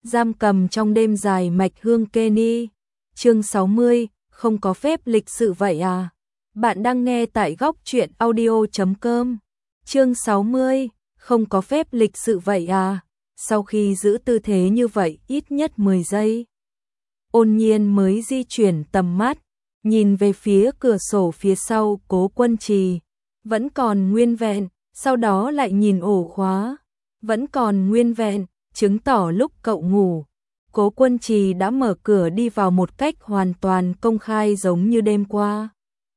Giam cầm trong đêm dài mạch hương Kenny. Chương 60, không có phép lịch sự vậy à? Bạn đang nghe tại góc truyện audio.com. Chương 60, không có phép lịch sự vậy à? Sau khi giữ tư thế như vậy ít nhất 10 giây, Ôn Nhiên mới di chuyển tầm mắt, nhìn về phía cửa sổ phía sau Cố Quân Trì, vẫn còn nguyên vẹn, sau đó lại nhìn ổ khóa, vẫn còn nguyên vẹn, chứng tỏ lúc cậu ngủ, Cố Quân Trì đã mở cửa đi vào một cách hoàn toàn công khai giống như đêm qua.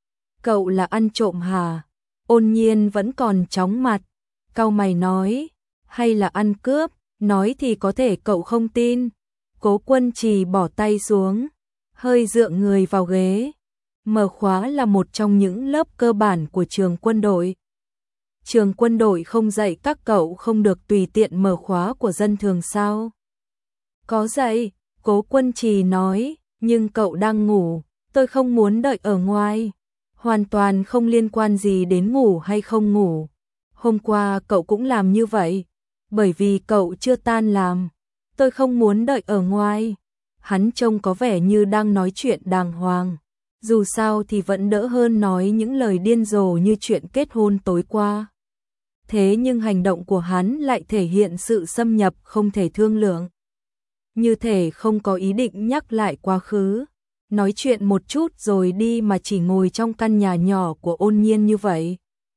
Cậu là ăn trộm hả? Ôn Nhiên vẫn còn chóng mặt, cau mày nói, hay là ăn cướp, nói thì có thể cậu không tin. Cố Quân Trì bỏ tay xuống, hơi dựa người vào ghế. Mở khóa là một trong những lớp cơ bản của trường quân đội. Trường quân đội không dạy các cậu không được tùy tiện mở khóa của dân thường sao? Có dạy, Cố Quân Trì nói, nhưng cậu đang ngủ, tôi không muốn đợi ở ngoài. Hoàn toàn không liên quan gì đến ngủ hay không ngủ. Hôm qua cậu cũng làm như vậy, bởi vì cậu chưa tan làm. Tôi không muốn đợi ở ngoài. Hắn trông có vẻ như đang nói chuyện đàng hoàng. Dù sao thì vẫn đỡ hơn nói những lời điên rồ như chuyện kết hôn tối qua. Thế nhưng hành động của hắn lại thể hiện sự xâm nhập không thể thương lượng. Như thể không có ý định nhắc lại quá khứ, nói chuyện một chút rồi đi mà chỉ ngồi trong căn nhà nhỏ của Ôn Nhiên như vậy.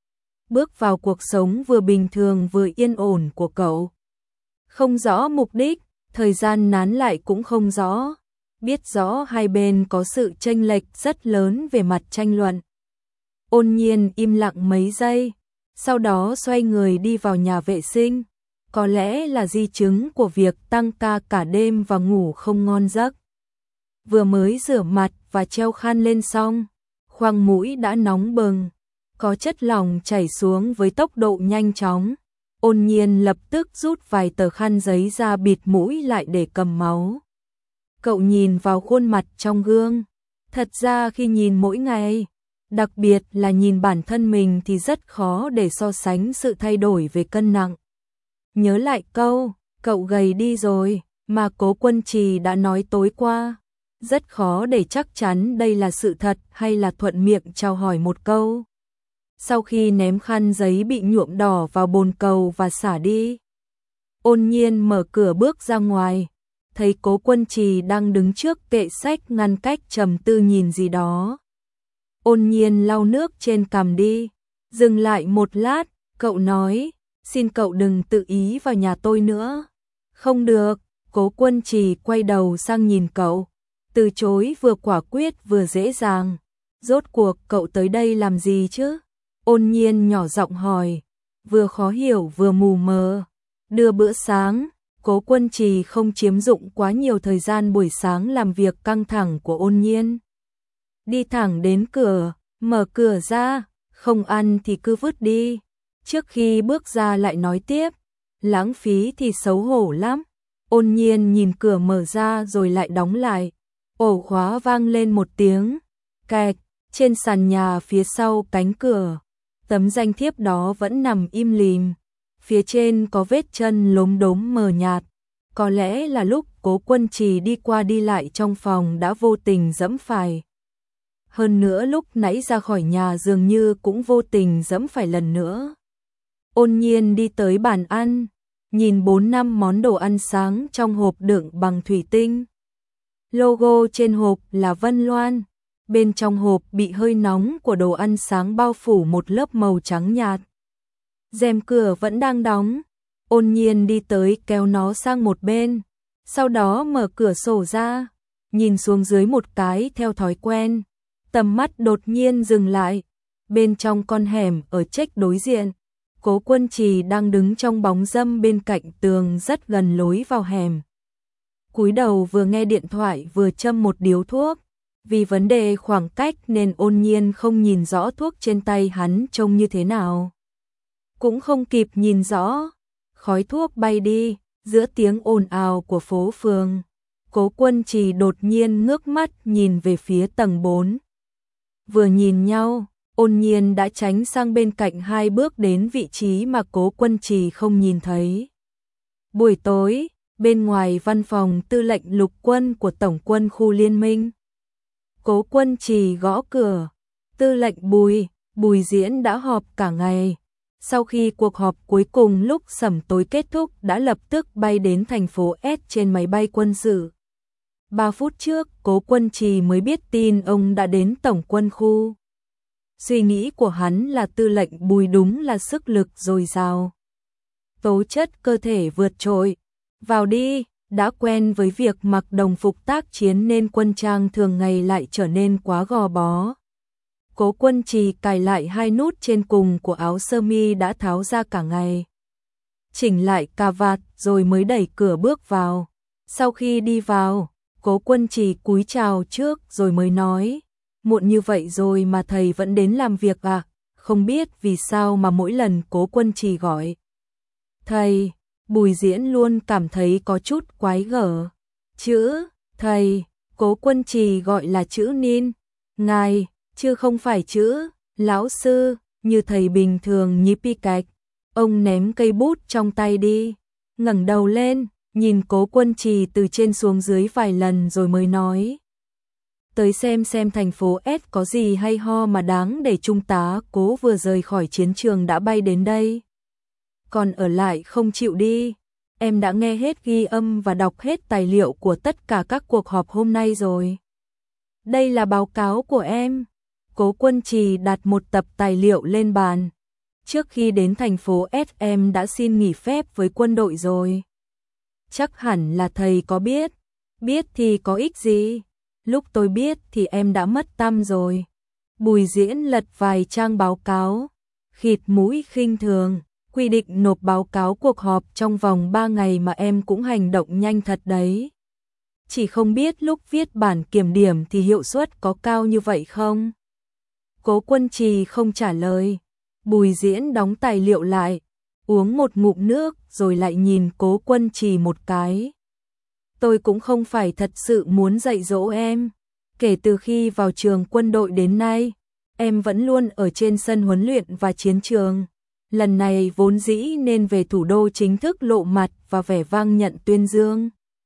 Bước vào cuộc sống vừa bình thường vừa yên ổn của cậu. Không rõ mục đích, thời gian nán lại cũng không rõ. Biết rõ hai bên có sự chênh lệch rất lớn về mặt tranh luận. Ôn Nhiên im lặng mấy giây, sau đó xoay người đi vào nhà vệ sinh. Có lẽ là di chứng của việc tăng ca cả đêm và ngủ không ngon giấc. Vừa mới rửa mặt và treo khăn lên xong, khoang mũi đã nóng bừng, có chất lỏng chảy xuống với tốc độ nhanh chóng. Ôn Nhiên lập tức rút vài tờ khăn giấy ra bịt mũi lại để cầm máu. Cậu nhìn vào khuôn mặt trong gương. Thật ra khi nhìn mỗi ngày, đặc biệt là nhìn bản thân mình thì rất khó để so sánh sự thay đổi về cân nặng. Nhớ lại câu, cậu gầy đi rồi, mà Cố Quân Trì đã nói tối qua. Rất khó để chắc chắn đây là sự thật hay là thuận miệng chào hỏi một câu. Sau khi ném khăn giấy bị nhuộm đỏ vào bồn cầu và xả đi, Ôn Nhiên mở cửa bước ra ngoài, thấy Cố Quân Trì đang đứng trước kệ sách ngăn cách trầm tư nhìn gì đó. Ôn Nhiên lau nước trên cằm đi, dừng lại một lát, cậu nói, xin cậu đừng tự ý vào nhà tôi nữa. Không được, Cố Quân Trì quay đầu sang nhìn cậu, từ chối vừa quả quyết vừa dễ dàng. Rốt cuộc cậu tới đây làm gì chứ? Ôn Nhiên nhỏ giọng hỏi, vừa khó hiểu vừa mù mờ. Đưa bữa sáng. Cố Quân Trì không chiếm dụng quá nhiều thời gian buổi sáng làm việc căng thẳng của Ôn Nhiên. Đi thẳng đến cửa, mở cửa ra, không ăn thì cứ vứt đi. Trước khi bước ra lại nói tiếp, lãng phí thì xấu hổ lắm. Ôn Nhiên nhìn cửa mở ra rồi lại đóng lại. Ổ khóa vang lên một tiếng, kẹt, trên sàn nhà phía sau cánh cửa. Tấm danh thiếp đó vẫn nằm im lìm. Phía trên có vết chân lốm đốm mờ nhạt. Có lẽ là lúc Cố Quân Trì đi qua đi lại trong phòng đã vô tình giẫm phải. Hơn nữa lúc nãy ra khỏi nhà dường như cũng vô tình giẫm phải lần nữa. Ôn Nhiên đi tới bàn ăn, nhìn 4-5 món đồ ăn sáng trong hộp đựng bằng thủy tinh. Logo trên hộp là Vân Loan. Bên trong hộp bị hơi nóng của đồ ăn sáng bao phủ một lớp màu trắng nhạt. Rèm cửa vẫn đang đóng. Ôn Nhiên đi tới kéo nó sang một bên, sau đó mở cửa sổ ra, nhìn xuống dưới một cái theo thói quen. Tầm mắt đột nhiên dừng lại. Bên trong con hẻm ở chếch đối diện, Cố Quân Trì đang đứng trong bóng râm bên cạnh tường rất gần lối vào hẻm. Cúi đầu vừa nghe điện thoại vừa châm một điếu thuốc. Vì vấn đề khoảng cách nên Ôn Nhiên không nhìn rõ thuốc trên tay hắn trông như thế nào. Cũng không kịp nhìn rõ, khói thuốc bay đi, giữa tiếng ồn ào của phố phường. Cố Quân Trì đột nhiên ngước mắt nhìn về phía tầng 4. Vừa nhìn nhau, Ôn Nhiên đã tránh sang bên cạnh 2 bước đến vị trí mà Cố Quân Trì không nhìn thấy. Buổi tối, bên ngoài văn phòng tư lệnh lục quân của Tổng quân khu Liên minh. Cố Quân Trì gõ cửa. Tư lệnh Bùi Diễn đã họp cả ngày. Sau khi cuộc họp cuối cùng lúc sẩm tối kết thúc đã lập tức bay đến thành phố S trên máy bay quân sự. 3 phút trước, Cố Quân Trì mới biết tin ông đã đến Tổng quân khu. Suy nghĩ của hắn là tư lệnh Bùi đúng là sức lực dồi dào. Tố chất cơ thể vượt trội. Vào đi, đã quen với việc mặc đồng phục tác chiến nên quân trang thường ngày lại trở nên quá gò bó. Cố Quân Trì cài lại 2 nút trên cùng của áo sơ mi đã tháo ra cả ngày. Chỉnh lại cà vạt rồi mới đẩy cửa bước vào. Sau khi đi vào, Cố Quân Trì cúi chào trước rồi mới nói, muộn như vậy rồi mà thầy vẫn đến làm việc à? Không biết vì sao mà mỗi lần Cố Quân Trì gọi thầy, Bùi Diễn luôn cảm thấy có chút quái gở. Chữ thầy, Cố Quân Trì gọi là chữ Nin, ngài, chứ không phải chữ lão sư, như thầy bình thường nhí pi cạch. Ông ném cây bút trong tay đi, ngẩng đầu lên, nhìn Cố Quân Trì từ trên xuống dưới vài lần rồi mới nói. Tới xem thành phố S có gì hay ho mà đáng để trung tá Cố vừa rời khỏi chiến trường đã bay đến đây. Còn ở lại không chịu đi. Em đã nghe hết ghi âm và đọc hết tài liệu của tất cả các cuộc họp hôm nay rồi. Đây là báo cáo của em. Cố Quân Trì đặt một tập tài liệu lên bàn. Trước khi đến thành phố S em đã xin nghỉ phép với quân đội rồi. Chắc hẳn là thầy có biết. Biết thì có ích gì? Lúc tôi biết thì em đã mất tăm rồi. Bùi Diễn lật vài trang báo cáo, khịt mũi khinh thường. Quy định nộp báo cáo cuộc họp trong vòng 3 ngày mà em cũng hành động nhanh thật đấy. Chỉ không biết lúc viết bản kiểm điểm thì hiệu suất có cao như vậy không? Cố Quân Trì không trả lời. Bùi Diễn đóng tài liệu lại, uống một ngụm nước rồi lại nhìn Cố Quân Trì một cái. Tôi cũng không phải thật sự muốn dạy dỗ em. Kể từ khi vào trường quân đội đến nay, em vẫn luôn ở trên sân huấn luyện và chiến trường. Lần này vốn dĩ nên về thủ đô chính thức lộ mặt và vẻ vang nhận tuyên dương.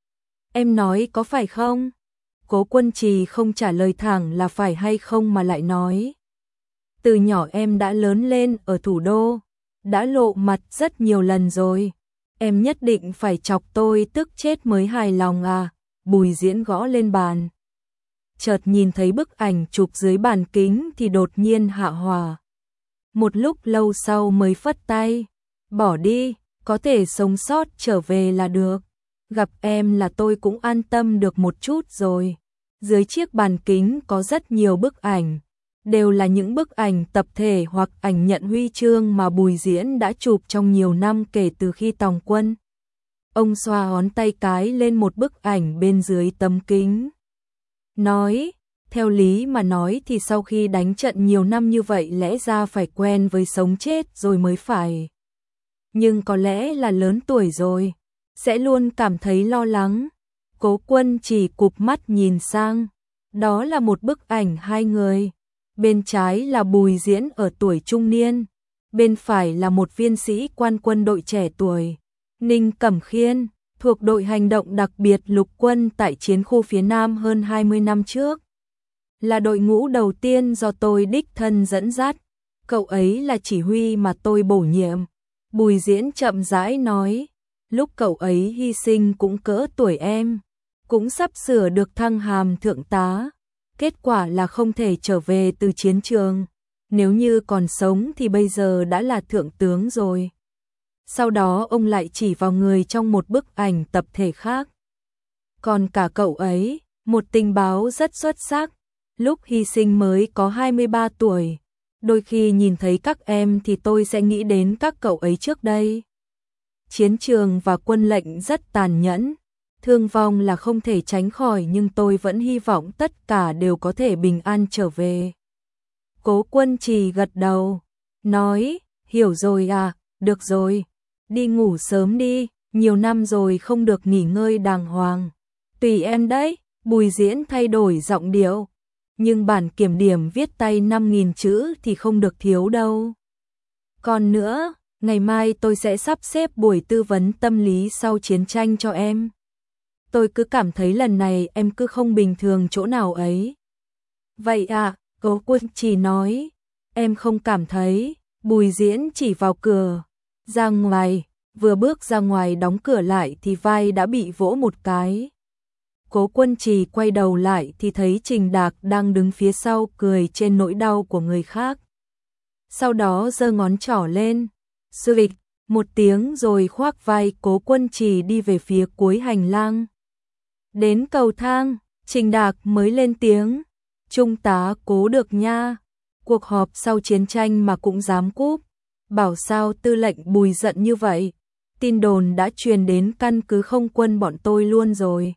Em nói có phải không? Cố Quân Trì không trả lời thẳng là phải hay không mà lại nói. Từ nhỏ em đã lớn lên ở thủ đô, đã lộ mặt rất nhiều lần rồi. Em nhất định phải chọc tôi tức chết mới hài lòng à? Bùi Diễn gõ lên bàn. Chợt nhìn thấy bức ảnh chụp dưới bàn kính thì đột nhiên hạ hỏa. Một lúc lâu sau mới phất tay. Bỏ đi, có thể sống sót trở về là được. Gặp em là tôi cũng an tâm được một chút rồi. Dưới chiếc bàn kính có rất nhiều bức ảnh. Đều là những bức ảnh tập thể hoặc ảnh nhận huy chương mà Bùi Diễn đã chụp trong nhiều năm kể từ khi tòng quân. Ông xoa ngón tay cái lên một bức ảnh bên dưới tấm kính. Nói, theo lý mà nói thì sau khi đánh trận nhiều năm như vậy lẽ ra phải quen với sống chết rồi mới phải. Nhưng có lẽ là lớn tuổi rồi, sẽ luôn cảm thấy lo lắng. Cố Quân chỉ cụp mắt nhìn sang. Đó là một bức ảnh hai người. Bên trái là Bùi Diễn ở tuổi trung niên. Bên phải là một viên sĩ quan quân đội trẻ tuổi. Ninh Cẩm Khiên, thuộc đội hành động đặc biệt lục quân tại chiến khu phía Nam hơn 20 năm trước. Là đội ngũ đầu tiên do tôi đích thân dẫn dắt. Cậu ấy là chỉ huy mà tôi bổ nhiệm. Bùi Diễn chậm rãi nói. Lúc cậu ấy hy sinh cũng cỡ tuổi em. Cũng sắp sửa được thăng hàm thượng tá. Kết quả là không thể trở về từ chiến trường. Nếu như còn sống thì bây giờ đã là thượng tướng rồi. Sau đó ông lại chỉ vào người trong một bức ảnh tập thể khác. Còn cả cậu ấy, một tình báo rất xuất sắc. Lúc hy sinh mới có 23 tuổi. Đôi khi nhìn thấy các em thì tôi sẽ nghĩ đến các cậu ấy trước đây. Chiến trường và quân lệnh rất tàn nhẫn. Thương vong là không thể tránh khỏi nhưng tôi vẫn hy vọng tất cả đều có thể bình an trở về. Cố Quân Trì gật đầu, nói, hiểu rồi à, được rồi, đi ngủ sớm đi, nhiều năm rồi không được nghỉ ngơi đàng hoàng. Tùy em đấy, Bùi Diễn thay đổi giọng điệu, nhưng bản kiểm điểm viết tay 5.000 chữ thì không được thiếu đâu. Còn nữa, Ngày mai tôi sẽ sắp xếp buổi tư vấn tâm lý sau chiến tranh cho em. Tôi cứ cảm thấy lần này em cứ không bình thường chỗ nào ấy. Vậy à, Cố Quân Trì nói. Em không cảm thấy. Bùi Diễn chỉ vào cửa. Ra ngoài, vừa bước ra ngoài đóng cửa lại thì vai đã bị vỗ một cái. Cố Quân Trì quay đầu lại thì thấy Trình Đạc đang đứng phía sau cười trên nỗi đau của người khác. Sau đó giơ ngón trỏ lên. Xịch một tiếng rồi khoác vai Cố Quân Trì đi về phía cuối hành lang. Đến cầu thang, Trình Đạc mới lên tiếng. Trung tá Cố được nha. Cuộc họp sau chiến tranh mà cũng dám cúp. Bảo sao tư lệnh Bùi giận như vậy. Tin đồn đã truyền đến căn cứ không quân bọn tôi luôn rồi.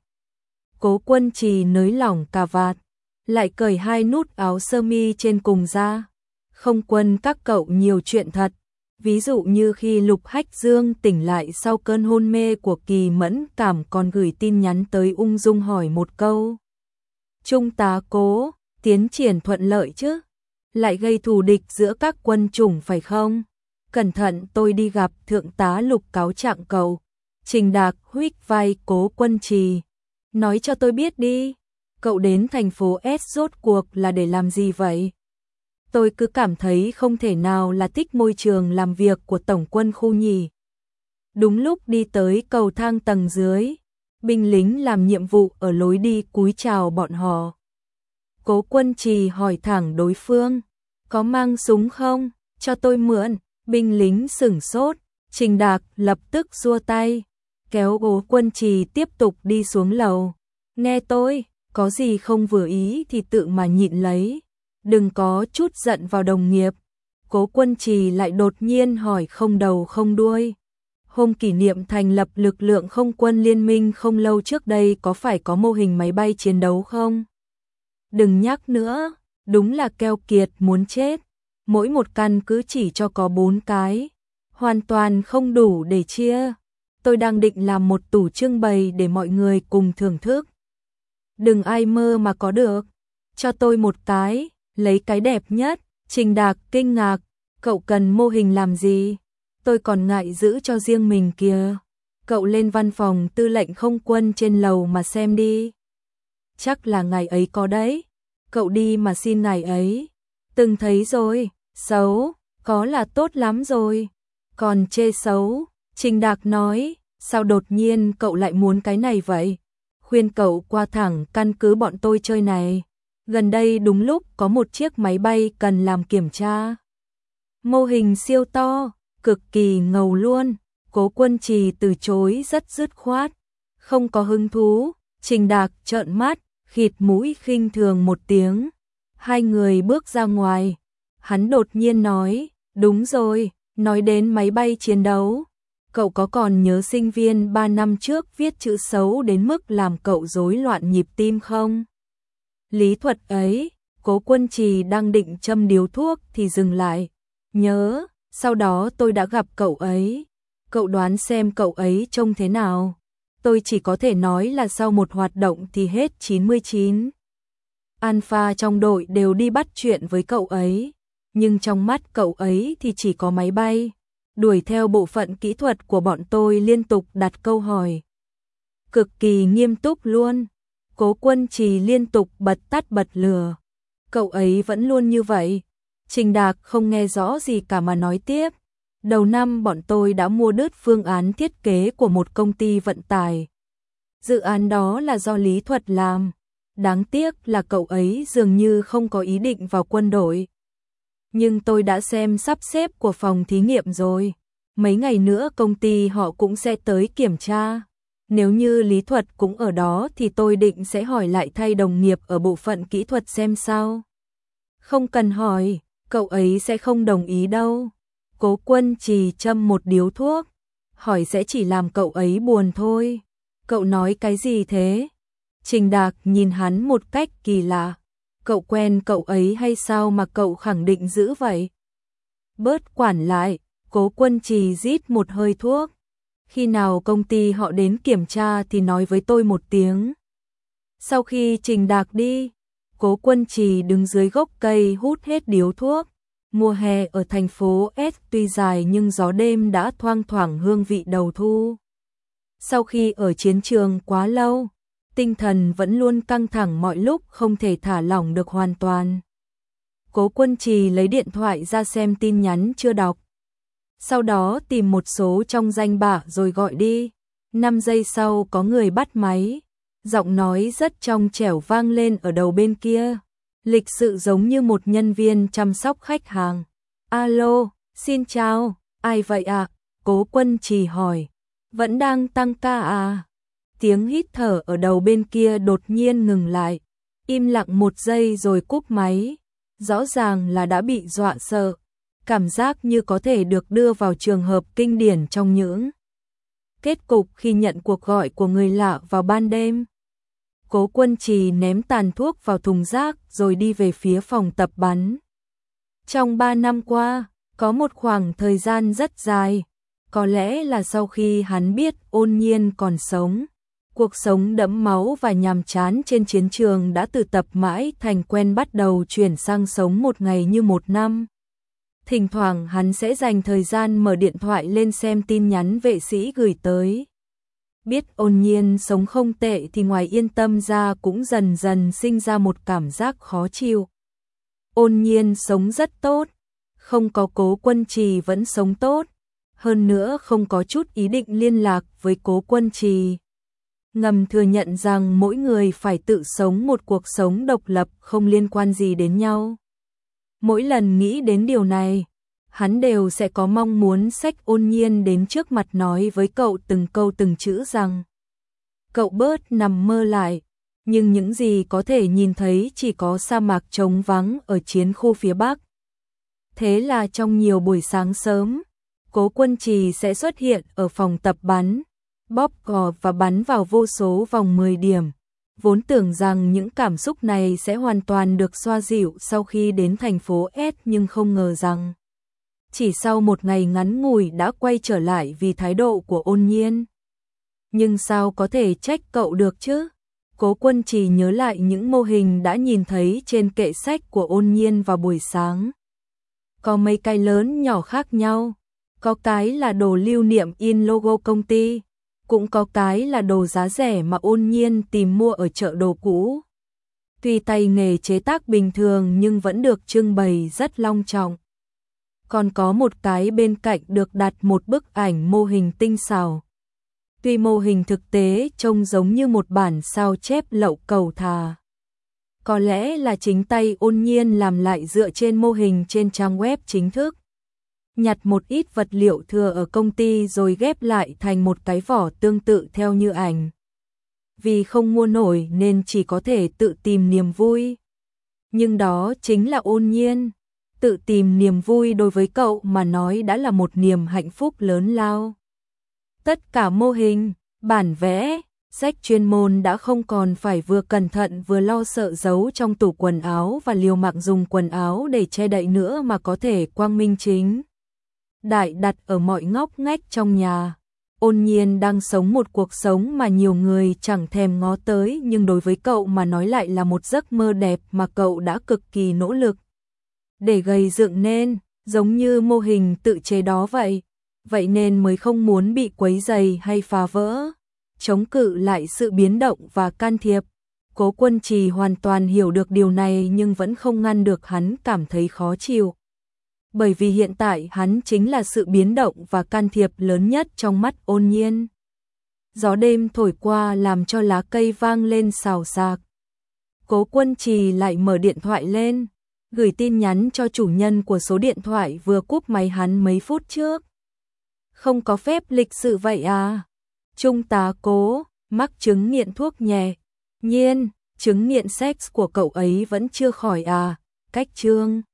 Cố Quân Trì nới lỏng cà vạt, lại cởi hai nút áo sơ mi trên cùng ra. Không quân các cậu nhiều chuyện thật. Ví dụ như khi Lục Hách Dương tỉnh lại sau cơn hôn mê của Kỳ Mẫn Cảm còn gửi tin nhắn tới ung dung hỏi một câu. Trung tá Cố, tiến triển thuận lợi chứ? Lại gây thù địch giữa các quân chủng phải không? Cẩn thận tôi đi gặp thượng tá Lục cáo trạng cậu. Trình Đạc huých vai Cố Quân Trì. Nói cho tôi biết đi, cậu đến thành phố S rốt cuộc là để làm gì vậy? Tôi cứ cảm thấy không thể nào là thích môi trường làm việc của Tổng quân khu nhỉ. Đúng lúc đi tới cầu thang tầng dưới, binh lính làm nhiệm vụ ở lối đi cúi chào bọn họ. Cố Quân Trì hỏi thẳng đối phương, có mang súng không? Cho tôi mượn. Binh lính sửng sốt, Trình Đạc lập tức giơ tay, kéo Cố Quân Trì tiếp tục đi xuống lầu. Nghe tôi, có gì không vừa ý thì tự mà nhịn lấy, đừng có chút giận vào đồng nghiệp. Cố Quân Trì lại đột nhiên hỏi không đầu không đuôi. Hôm kỷ niệm thành lập lực lượng không quân liên minh không lâu trước đây có phải có mô hình máy bay chiến đấu không? Đừng nhắc nữa, đúng là keo kiệt muốn chết. Mỗi một căn cứ chỉ cho có 4 cái, hoàn toàn không đủ để chia. Tôi đang định làm một tủ trưng bày để mọi người cùng thưởng thức. Đừng ai mơ mà có được, cho tôi một cái, lấy cái đẹp nhất. Trình Đạc kinh ngạc, cậu cần mô hình làm gì? Tôi còn ngại giữ cho riêng mình kìa. Cậu lên văn phòng tư lệnh không quân trên lầu mà xem đi. Chắc là ngày ấy có đấy, cậu đi mà xin ngày ấy. Từng thấy rồi. Xấu, có là tốt lắm rồi. Còn chê xấu, Trình Đạc nói, sao đột nhiên cậu lại muốn cái này vậy? Khuyên cậu qua thẳng căn cứ bọn tôi chơi này. Gần đây đúng lúc có một chiếc máy bay cần làm kiểm tra. Mô hình siêu to, cực kỳ ngầu luôn. Cố Quân Trì từ chối rất dứt khoát. Không có hứng thú, Trình Đạc trợn mắt, khịt mũi khinh thường một tiếng. Hai người bước ra ngoài. Hắn đột nhiên nói, đúng rồi, nói đến máy bay chiến đấu. Cậu có còn nhớ sinh viên 3 năm trước viết chữ xấu đến mức làm cậu rối loạn nhịp tim không? Lý thuật ấy, Cố Quân Trì đang định châm điếu thuốc thì dừng lại. Nhớ, sau đó tôi đã gặp cậu ấy. Cậu đoán xem cậu ấy trông thế nào? Tôi chỉ có thể nói là sau một hoạt động thì hết 99. Alpha trong đội đều đi bắt chuyện với cậu ấy. Nhưng trong mắt cậu ấy thì chỉ có máy bay. Đuổi theo bộ phận kỹ thuật của bọn tôi liên tục đặt câu hỏi. Cực kỳ nghiêm túc luôn. Cố Quân Trì liên tục bật tắt bật lửa. Cậu ấy vẫn luôn như vậy. Trình Đạc không nghe rõ gì cả mà nói tiếp. Đầu năm bọn tôi đã mua đứt phương án thiết kế của một công ty vận tải. Dự án đó là do Lý Thuật làm. Đáng tiếc là cậu ấy dường như không có ý định vào quân đội. Nhưng tôi đã xem sắp xếp của phòng thí nghiệm rồi. Mấy ngày nữa công ty họ cũng sẽ tới kiểm tra. Nếu như Lý Thuật cũng ở đó thì tôi định sẽ hỏi lại thay đồng nghiệp ở bộ phận kỹ thuật xem sao. Không cần hỏi, cậu ấy sẽ không đồng ý đâu. Cố Quân Trì châm một điếu thuốc. Hỏi sẽ chỉ làm cậu ấy buồn thôi. Cậu nói cái gì thế? Trình Đạc nhìn hắn một cách kỳ lạ. Cậu quen cậu ấy hay sao mà cậu khẳng định giữ vậy? Bớt quản lại, Cố Quân Trì rít một hơi thuốc. Khi nào công ty họ đến kiểm tra thì nói với tôi một tiếng. Sau khi Trình Đạc đi, Cố Quân Trì đứng dưới gốc cây hút hết điếu thuốc. Mùa hè ở thành phố S tuy dài nhưng gió đêm đã thoang thoảng hương vị đầu thu. Sau khi ở chiến trường quá lâu, tinh thần vẫn luôn căng thẳng mọi lúc không thể thả lỏng được hoàn toàn. Cố Quân Trì lấy điện thoại ra xem tin nhắn chưa đọc. Sau đó tìm một số trong danh bạ rồi gọi đi. 5 giây sau có người bắt máy. Giọng nói rất trong trẻo vang lên ở đầu bên kia. Lịch sự giống như một nhân viên chăm sóc khách hàng. Alo, xin chào, ai vậy ạ? Cố Quân Trì hỏi. Vẫn đang tăng ca à? Tiếng hít thở ở đầu bên kia đột nhiên ngừng lại. Im lặng một giây rồi cúp máy. Rõ ràng là đã bị dọa sợ. Cảm giác như có thể được đưa vào trường hợp kinh điển trong những kết cục khi nhận cuộc gọi của người lạ vào ban đêm. Cố Quân Trì ném tàn thuốc vào thùng rác rồi đi về phía phòng tập bắn. Trong 3 năm qua, có một khoảng thời gian rất dài, có lẽ là sau khi hắn biết Ôn Nhiên còn sống. Cuộc sống đẫm máu và nhàm chán trên chiến trường đã từ tập mãi thành quen bắt đầu chuyển sang sống một ngày như một năm. Thỉnh thoảng hắn sẽ dành thời gian mở điện thoại lên xem tin nhắn vệ sĩ gửi tới. Biết Ôn Nhiên sống không tệ thì ngoài yên tâm ra cũng dần dần sinh ra một cảm giác khó chịu. Ôn Nhiên sống rất tốt, không có Cố Quân Trì vẫn sống tốt, hơn nữa không có chút ý định liên lạc với Cố Quân Trì. Ngầm thừa nhận rằng mỗi người phải tự sống một cuộc sống độc lập không liên quan gì đến nhau. Mỗi lần nghĩ đến điều này, hắn đều sẽ có mong muốn xách Ôn Nhiên đến trước mặt nói với cậu từng câu từng chữ rằng cậu bớt nằm mơ lại, nhưng những gì có thể nhìn thấy chỉ có sa mạc trống vắng ở chiến khu phía Bắc. Thế là trong nhiều buổi sáng sớm, Cố Quân Trì sẽ xuất hiện ở phòng tập bắn, bóp cò và bắn vào vô số vòng 10 điểm. Vốn tưởng rằng những cảm xúc này sẽ hoàn toàn được xoa dịu sau khi đến thành phố S nhưng không ngờ rằng chỉ sau một ngày ngắn ngủi đã quay trở lại vì thái độ của Ôn Nhiên. Nhưng sao có thể trách cậu được chứ? Cố Quân Trì nhớ lại những mô hình đã nhìn thấy trên kệ sách của Ôn Nhiên vào buổi sáng. Có mấy cái lớn nhỏ khác nhau, có cái là đồ lưu niệm in logo công ty, cũng có cái là đồ giá rẻ mà Ôn Nhiên tìm mua ở chợ đồ cũ. Tuy tay nghề chế tác bình thường nhưng vẫn được trưng bày rất long trọng. Còn có một cái bên cạnh được đặt một bức ảnh mô hình tinh xảo. Tuy mô hình thực tế trông giống như một bản sao chép lậu cầu thà. Có lẽ là chính tay Ôn Nhiên làm lại dựa trên mô hình trên trang web chính thức. Nhặt một ít vật liệu thừa ở công ty rồi ghép lại thành một cái vỏ tương tự theo như ảnh. Vì không mua nổi nên chỉ có thể tự tìm niềm vui. Nhưng đó chính là Ôn Nhiên. Tự tìm niềm vui đối với cậu mà nói đã là một niềm hạnh phúc lớn lao. Tất cả mô hình, bản vẽ, sách chuyên môn đã không còn phải vừa cẩn thận vừa lo sợ giấu trong tủ quần áo và liều mạng dùng quần áo để che đậy nữa mà có thể quang minh chính đại đặt ở mọi ngóc ngách trong nhà. Ôn Nhiên đang sống một cuộc sống mà nhiều người chẳng thèm ngó tới nhưng đối với cậu mà nói lại là một giấc mơ đẹp mà cậu đã cực kỳ nỗ lực để gây dựng nên, giống như mô hình tự chế đó vậy. Vậy nên mới không muốn bị quấy rầy hay phá vỡ, chống cự lại sự biến động và can thiệp. Cố Quân Trì hoàn toàn hiểu được điều này nhưng vẫn không ngăn được hắn cảm thấy khó chịu. Bởi vì hiện tại hắn chính là sự biến động và can thiệp lớn nhất trong mắt Ôn Nhiên. Gió đêm thổi qua làm cho lá cây vang lên xào xạc. Cố Quân Trì lại mở điện thoại lên, gửi tin nhắn cho chủ nhân của số điện thoại vừa cúp máy hắn mấy phút trước. Không có phép lịch sự vậy à? Trung tá Cố, mắc chứng nghiện thuốc nhẹ. Nhiên, chứng nghiện sex của cậu ấy vẫn chưa khỏi à? Cách chương